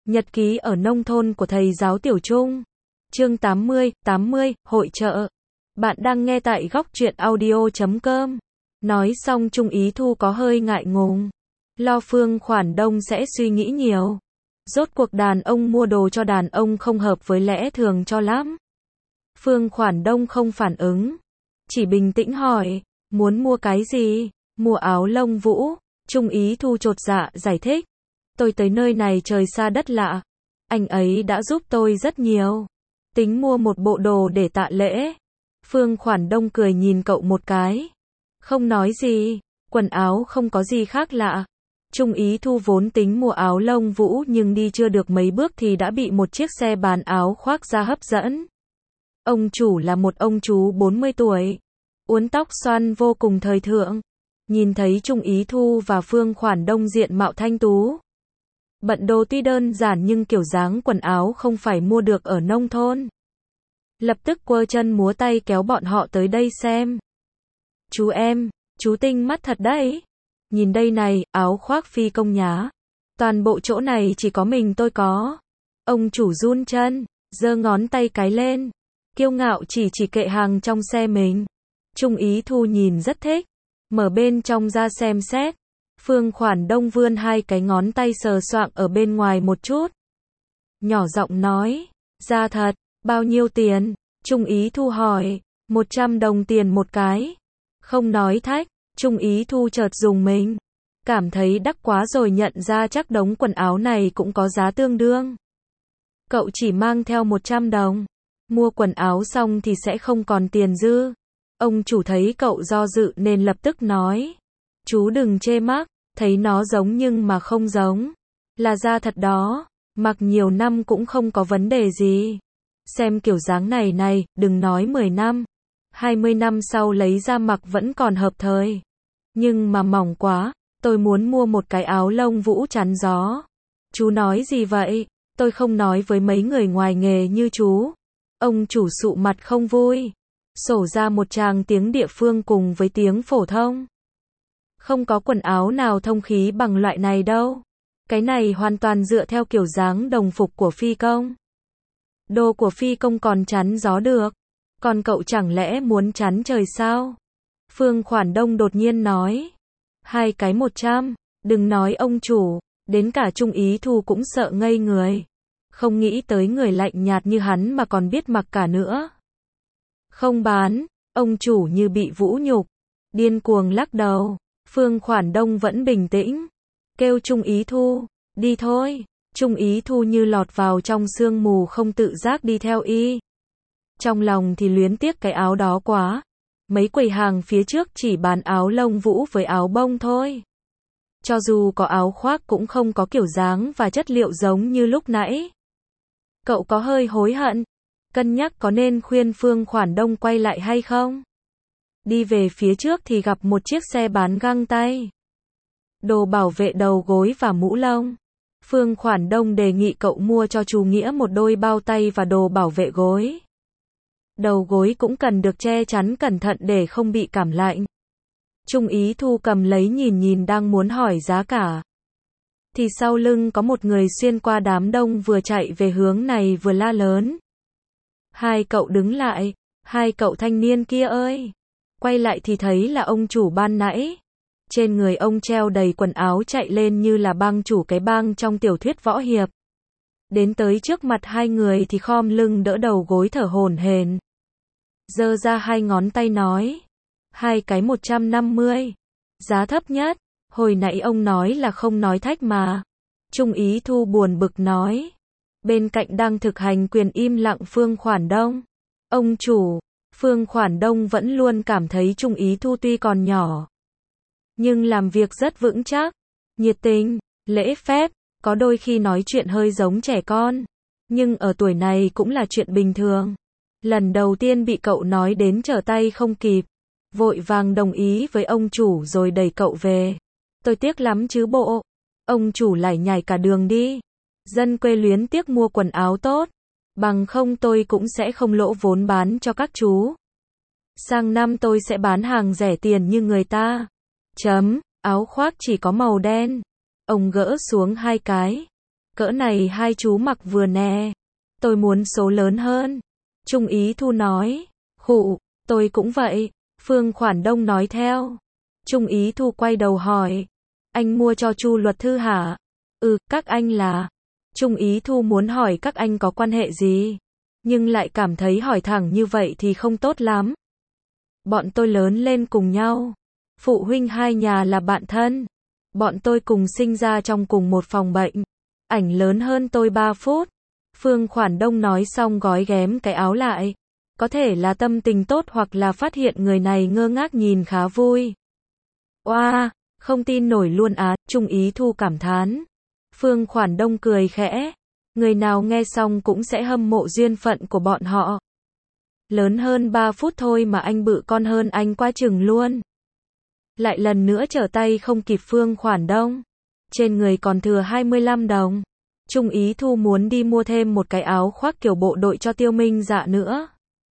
Nhật ký ở nông thôn của thầy giáo Tiểu Trung. Chương 80, hội chợ. Bạn đang nghe tại góc truyện audio.com. Nói xong Trung Ý Thu có hơi ngại ngùng. Lo Phương Khoản Đông sẽ suy nghĩ nhiều. Rốt cuộc đàn ông mua đồ cho đàn ông không hợp với lẽ thường cho lắm. Phương Khoản Đông không phản ứng. Chỉ bình tĩnh hỏi, muốn mua cái gì? Mua áo lông vũ. Trung Ý Thu chột dạ giải thích. Tôi tới nơi này trời xa đất lạ. Anh ấy đã giúp tôi rất nhiều. Tính mua một bộ đồ để tạ lễ. Phương Khoản Đông cười nhìn cậu một cái. Không nói gì, quần áo không có gì khác lạ. Trung Ý Thu vốn tính mua áo lông vũ nhưng đi chưa được mấy bước thì đã bị một chiếc xe bán áo khoác da hấp dẫn. Ông chủ là một ông chú 40 tuổi. Uốn tóc xoăn vô cùng thời thượng. Nhìn thấy Trung Ý Thu và Phương Khoản Đông diện mạo thanh tú. Bận đồ tuy đơn giản nhưng kiểu dáng quần áo không phải mua được ở nông thôn. Lập tức quơ chân múa tay kéo bọn họ tới đây xem. Chú em, chú tinh mắt thật đấy. Nhìn đây này, áo khoác phi công nhá. Toàn bộ chỗ này chỉ có mình tôi có. Ông chủ run chân, giơ ngón tay cái lên. Kiêu ngạo chỉ kệ hàng trong xe mình. Trung Ý Thu nhìn rất thích. Mở bên trong ra xem xét. Phương Khoản Đông vươn hai cái ngón tay sờ soạng ở bên ngoài một chút. Nhỏ giọng nói, ra thật, bao nhiêu tiền? Trung Ý Thu hỏi, 100 đồng tiền một cái. Không nói thách, Trung Ý Thu chợt dùng mình. Cảm thấy đắt quá rồi nhận ra chắc đống quần áo này cũng có giá tương đương. Cậu chỉ mang theo 100 đồng. Mua quần áo xong thì sẽ không còn tiền dư. Ông chủ thấy cậu do dự nên lập tức nói. Chú đừng chê mắc, thấy nó giống nhưng mà không giống. Là da thật đó, mặc nhiều năm cũng không có vấn đề gì. Xem kiểu dáng này, đừng nói 10 năm. 20 năm sau lấy ra mặc vẫn còn hợp thời. Nhưng mà mỏng quá, tôi muốn mua một cái áo lông vũ chắn gió. Chú nói gì vậy? Tôi không nói với mấy người ngoài nghề như chú. Ông chủ sụ mặt không vui. Sổ ra một tràng tiếng địa phương cùng với tiếng phổ thông. Không có quần áo nào thông khí bằng loại này đâu. Cái này hoàn toàn dựa theo kiểu dáng đồng phục của phi công. Đồ của phi công còn chắn gió được. Còn cậu chẳng lẽ muốn chắn trời sao? Phương Khoản Đông đột nhiên nói. Hai cái 100, đừng nói ông chủ, đến cả Trung Ý Thu cũng sợ ngây người. Không nghĩ tới người lạnh nhạt như hắn mà còn biết mặc cả nữa. Không bán, ông chủ như bị vũ nhục, điên cuồng lắc đầu. Phương Khoản Đông vẫn bình tĩnh, kêu Trung Ý Thu, đi thôi. Trung Ý Thu như lọt vào trong sương mù không tự giác đi theo y. Trong lòng thì luyến tiếc cái áo đó quá. Mấy quầy hàng phía trước chỉ bán áo lông vũ với áo bông thôi. Cho dù có áo khoác cũng không có kiểu dáng và chất liệu giống như lúc nãy. Cậu có hơi hối hận, cân nhắc có nên khuyên Phương Khoản Đông quay lại hay không. Đi về phía trước thì gặp một chiếc xe bán găng tay, đồ bảo vệ đầu gối và mũ lông. Phương Khoản Đông đề nghị cậu mua cho chú Nghĩa một đôi bao tay và đồ bảo vệ gối. Đầu gối cũng cần được che chắn cẩn thận để không bị cảm lạnh. Trung Ý Thu cầm lấy nhìn đang muốn hỏi giá cả. Thì sau lưng có một người xuyên qua đám đông vừa chạy về hướng này vừa la lớn. Hai cậu đứng lại, hai cậu thanh niên kia ơi. Quay lại thì thấy là ông chủ ban nãy. Trên người ông treo đầy quần áo chạy lên như là bang chủ cái bang trong tiểu thuyết võ hiệp. Đến tới trước mặt hai người thì khom lưng đỡ đầu gối thở hổn hển. Giơ ra hai ngón tay nói. Hai cái 150. Giá thấp nhất. Hồi nãy ông nói là không nói thách mà. Trung Ý Thu buồn bực nói. Bên cạnh đang thực hành quyền im lặng Phương Khoản Đông. Ông chủ, Phương Khoản Đông vẫn luôn cảm thấy Trung Ý Thu tuy còn nhỏ, nhưng làm việc rất vững chắc, nhiệt tình, lễ phép, có đôi khi nói chuyện hơi giống trẻ con. Nhưng ở tuổi này cũng là chuyện bình thường. Lần đầu tiên bị cậu nói đến trở tay không kịp. Vội vàng đồng ý với ông chủ rồi đẩy cậu về. Tôi tiếc lắm chứ bộ. Ông chủ lải nhải cả đường đi. Dân quê luyến tiếc mua quần áo tốt. Bằng không tôi cũng sẽ không lỗ vốn bán cho các chú. Sang năm tôi sẽ bán hàng rẻ tiền như người ta. Áo khoác chỉ có màu đen. Ông gỡ xuống hai cái. Cỡ này hai chú mặc vừa nè. Tôi muốn số lớn hơn. Trung Ý Thu nói. Khụ, tôi cũng vậy. Phương Khoản Đông nói theo. Trung Ý Thu quay đầu hỏi. Anh mua cho Chu luật thư hả? Ừ, các anh là. Trung Ý Thu muốn hỏi các anh có quan hệ gì, nhưng lại cảm thấy hỏi thẳng như vậy thì không tốt lắm. Bọn tôi lớn lên cùng nhau. Phụ huynh hai nhà là bạn thân. Bọn tôi cùng sinh ra trong cùng một phòng bệnh. Ảnh lớn hơn tôi 3 phút. Phương Khoản Đông nói xong gói ghém cái áo lại. Có thể là tâm tình tốt hoặc là phát hiện người này ngơ ngác nhìn khá vui. Oa, không tin nổi luôn á, Trung Ý Thu cảm thán. Phương Khoản Đông cười khẽ. Người nào nghe xong cũng sẽ hâm mộ duyên phận của bọn họ. Lớn hơn 3 phút thôi mà anh bự con hơn anh quá chừng luôn. Lại lần nữa trở tay không kịp Phương Khoản Đông. Trên người còn thừa 25 đồng. Trung Ý Thu muốn đi mua thêm một cái áo khoác kiểu bộ đội cho Tiêu Minh Dạ nữa.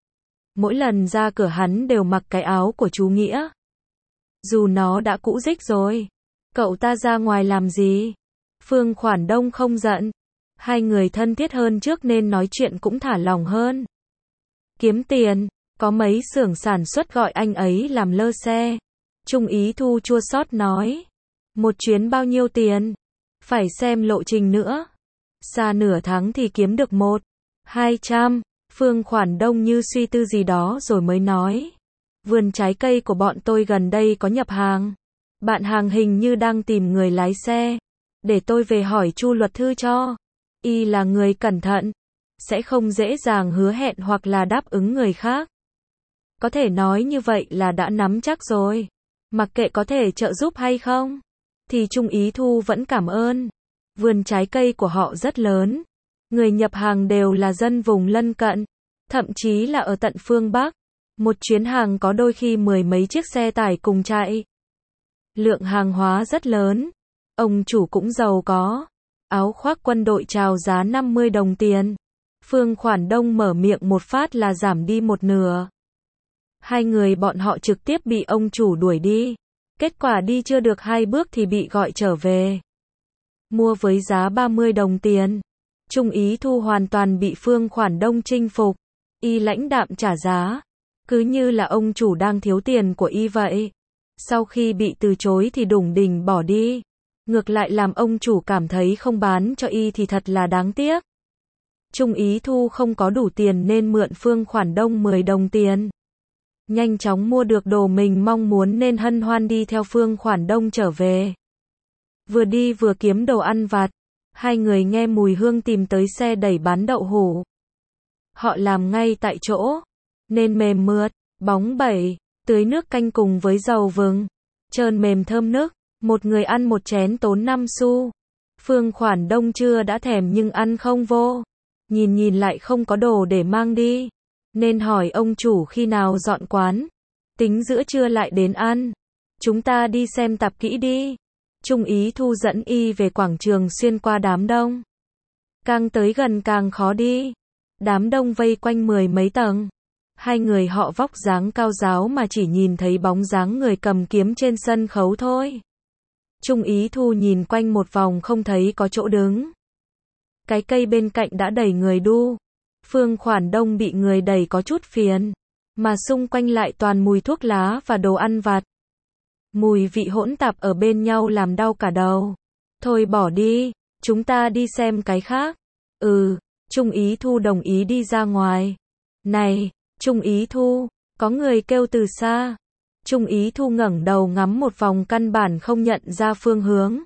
Mỗi lần ra cửa hắn đều mặc cái áo của chú Nghĩa. Dù nó đã cũ rích rồi. Cậu ta ra ngoài làm gì? Phương Khoản Đông không giận. Hai người thân thiết hơn trước nên nói chuyện cũng thả lỏng hơn. Kiếm tiền, có mấy xưởng sản xuất gọi anh ấy làm lơ xe. Trung Ý Thu chua xót nói. Một chuyến bao nhiêu tiền? Phải xem lộ trình nữa. Xa nửa tháng thì kiếm được 100-200. Phương Khoản Đông như suy tư gì đó rồi mới nói. Vườn trái cây của bọn tôi gần đây có nhập hàng. Bạn hàng hình như đang tìm người lái xe. Để tôi về hỏi Chu luật thư cho. Y là người cẩn thận. Sẽ không dễ dàng hứa hẹn hoặc là đáp ứng người khác. Có thể nói như vậy là đã nắm chắc rồi. Mặc kệ có thể trợ giúp hay không, thì Trung Ý Thu vẫn cảm ơn. Vườn trái cây của họ rất lớn. Người nhập hàng đều là dân vùng lân cận. Thậm chí là ở tận phương Bắc. Một chuyến hàng có đôi khi 10 mấy chiếc xe tải cùng chạy. Lượng hàng hóa rất lớn. Ông chủ cũng giàu có. Áo khoác quân đội chào giá 50 đồng tiền. Phương Khoản Đông mở miệng một phát là giảm đi một nửa. Hai người bọn họ trực tiếp bị ông chủ đuổi đi. Kết quả đi chưa được 2 bước thì bị gọi trở về. Mua với giá 30 đồng tiền. Trung Ý Thu hoàn toàn bị Phương Khoản Đông chinh phục. Y lãnh đạm trả giá. Cứ như là ông chủ đang thiếu tiền của y vậy. Sau khi bị từ chối thì đủng đỉnh bỏ đi. Ngược lại làm ông chủ cảm thấy không bán cho y thì thật là đáng tiếc. Trung Ý Thu không có đủ tiền nên mượn Phương Khoản Đông 10 đồng tiền. Nhanh chóng mua được đồ mình mong muốn nên hân hoan đi theo Phương Khoản Đông trở về. Vừa đi vừa kiếm đồ ăn vặt. Hai người nghe mùi hương tìm tới xe đẩy bán đậu hũ. Họ làm ngay tại chỗ. Nên mềm mượt, bóng bẩy, tưới nước canh cùng với dầu vừng. Trơn mềm thơm nức. Một người ăn một chén tốn 5 xu. Phương Khoản Đông chưa đã thèm nhưng ăn không vô. Nhìn lại không có đồ để mang đi. Nên hỏi ông chủ khi nào dọn quán. Tính giữa trưa lại đến ăn. Chúng ta đi xem tạp kỹ đi. Trung Ý Thu dẫn y về quảng trường xuyên qua đám đông. Càng tới gần càng khó đi. Đám đông vây quanh 10 mấy tầng. Hai người họ vóc dáng cao ráo mà chỉ nhìn thấy bóng dáng người cầm kiếm trên sân khấu thôi. Trung Ý Thu nhìn quanh một vòng không thấy có chỗ đứng. Cái cây bên cạnh đã đẩy người đu. Phương Khoản Đông bị người đẩy có chút phiền. Mà xung quanh lại toàn mùi thuốc lá và đồ ăn vặt. Mùi vị hỗn tạp ở bên nhau làm đau cả đầu. Thôi bỏ đi, chúng ta đi xem cái khác. Trung Ý Thu đồng ý đi ra ngoài. Này, Trung Ý Thu, có người kêu từ xa. Trung Ý Thu ngẩng đầu ngắm một vòng căn bản không nhận ra phương hướng.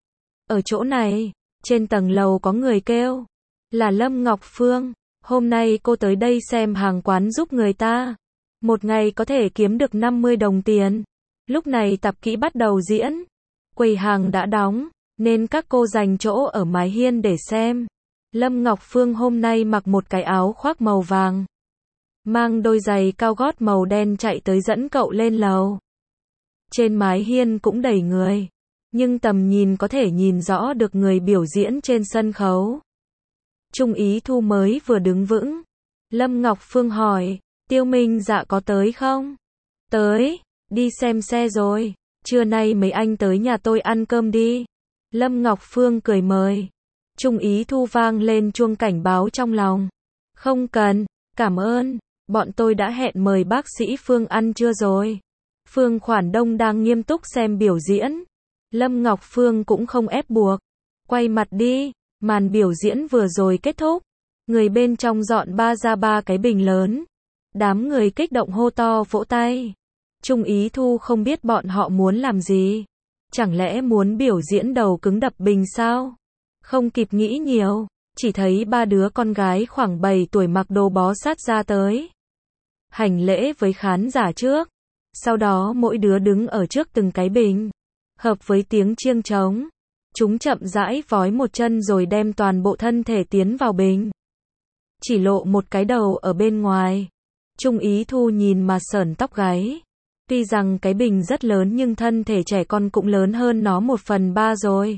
Ở chỗ này, trên tầng lầu có người kêu. Là Lâm Ngọc Phương, hôm nay cô tới đây xem hàng quán giúp người ta. Một ngày có thể kiếm được 50 đồng tiền. Lúc này tạp kỹ bắt đầu diễn. Quầy hàng đã đóng, nên các cô dành chỗ ở mái hiên để xem. Lâm Ngọc Phương hôm nay mặc một cái áo khoác màu vàng. Mang đôi giày cao gót màu đen chạy tới dẫn cậu lên lầu. Trên mái hiên cũng đầy người. Nhưng tầm nhìn có thể nhìn rõ được người biểu diễn trên sân khấu. Trung Ý Thu mới vừa đứng vững. Lâm Ngọc Phương hỏi, Tiêu Minh Dạ có tới không? Tới, đi xem xe rồi. Trưa nay mấy anh tới nhà tôi ăn cơm đi. Lâm Ngọc Phương cười mời. Trung Ý Thu vang lên chuông cảnh báo trong lòng. Không cần, cảm ơn, bọn tôi đã hẹn mời bác sĩ Phương ăn trưa rồi. Phương Khoản Đông đang nghiêm túc xem biểu diễn. Lâm Ngọc Phương cũng không ép buộc. Quay mặt đi, màn biểu diễn vừa rồi kết thúc. Người bên trong dọn ra ba cái bình lớn. Đám người kích động hô to vỗ tay. Trung Ý Thu không biết bọn họ muốn làm gì. Chẳng lẽ muốn biểu diễn đầu cứng đập bình sao? Không kịp nghĩ nhiều, chỉ thấy ba đứa con gái khoảng 7 tuổi mặc đồ bó sát ra tới. Hành lễ với khán giả trước. Sau đó mỗi đứa đứng ở trước từng cái bình. Hợp với tiếng chiêng trống. Chúng chậm rãi vói một chân rồi đem toàn bộ thân thể tiến vào bình. Chỉ lộ một cái đầu ở bên ngoài. Trung Ý Thu nhìn mà sởn tóc gáy. Tuy rằng cái bình rất lớn nhưng thân thể trẻ con cũng lớn hơn nó 1/3 rồi.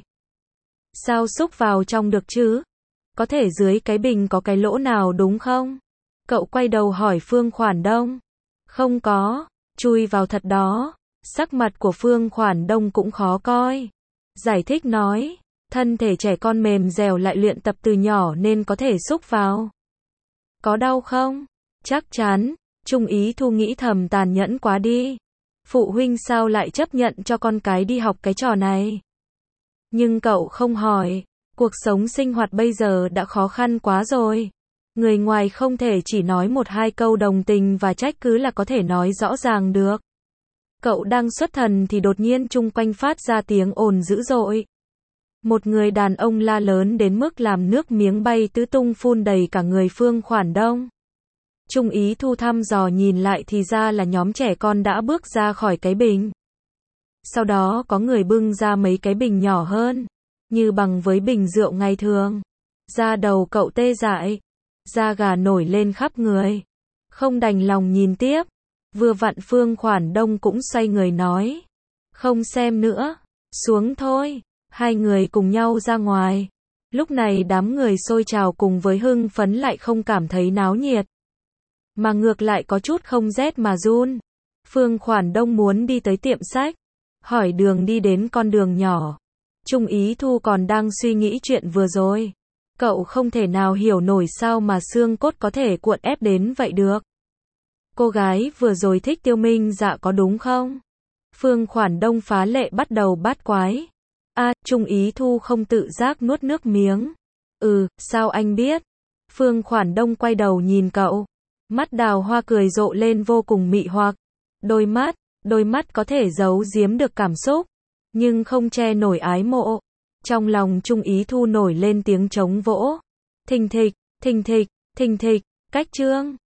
Sao xúc vào trong được chứ? Có thể dưới cái bình có cái lỗ nào đúng không? Cậu quay đầu hỏi Phương Khoản Đông. Không có, chui vào thật đó. Sắc mặt của Phương Khoản Đông cũng khó coi. Giải thích nói, thân thể trẻ con mềm dẻo lại luyện tập từ nhỏ nên có thể xúc vào. Có đau không? Chắc chắn. Trung Ý Thu nghĩ thầm tàn nhẫn quá đi. Phụ huynh sao lại chấp nhận cho con cái đi học cái trò này? Nhưng cậu không hỏi. Cuộc sống sinh hoạt bây giờ đã khó khăn quá rồi. Người ngoài không thể chỉ nói 1-2 câu đồng tình và trách cứ là có thể nói rõ ràng được. Cậu đang xuất thần thì đột nhiên chung quanh phát ra tiếng ồn dữ dội. Một người đàn ông la lớn đến mức làm nước miếng bay tứ tung phun đầy cả người Phương Khoản Đông. Trung Ý Thu thăm dò nhìn lại thì ra là nhóm trẻ con đã bước ra khỏi cái bình. Sau đó có người bưng ra mấy cái bình nhỏ hơn, như bằng với bình rượu ngày thường. Da đầu cậu tê dại, da gà nổi lên khắp người. Không đành lòng nhìn tiếp. Vừa vặn Phương Khoản Đông cũng xoay người nói. Không xem nữa, xuống thôi. Hai người cùng nhau ra ngoài. Lúc này đám người xôi trào cùng với hưng phấn lại không cảm thấy náo nhiệt. Mà ngược lại có chút không rét mà run. Phương Khoản Đông muốn đi tới tiệm sách. Hỏi đường đi đến con đường nhỏ. Trung Ý Thu còn đang suy nghĩ chuyện vừa rồi. Cậu không thể nào hiểu nổi sao mà xương cốt có thể cuộn ép đến vậy được. Cô gái vừa rồi thích Tiêu Minh Dạ có đúng không? Phương Khoản Đông phá lệ bắt đầu bát quái. Trung Ý Thu không tự giác nuốt nước miếng. Sao anh biết? Phương Khoản Đông quay đầu nhìn cậu. Mắt đào hoa cười rộ lên vô cùng mị hoặc. Đôi mắt có thể giấu giếm được cảm xúc, nhưng không che nổi ái mộ. Trong lòng Trung Ý Thu nổi lên tiếng trống vỗ. Thình thịch, thình thịch, thình thịch, cách chương.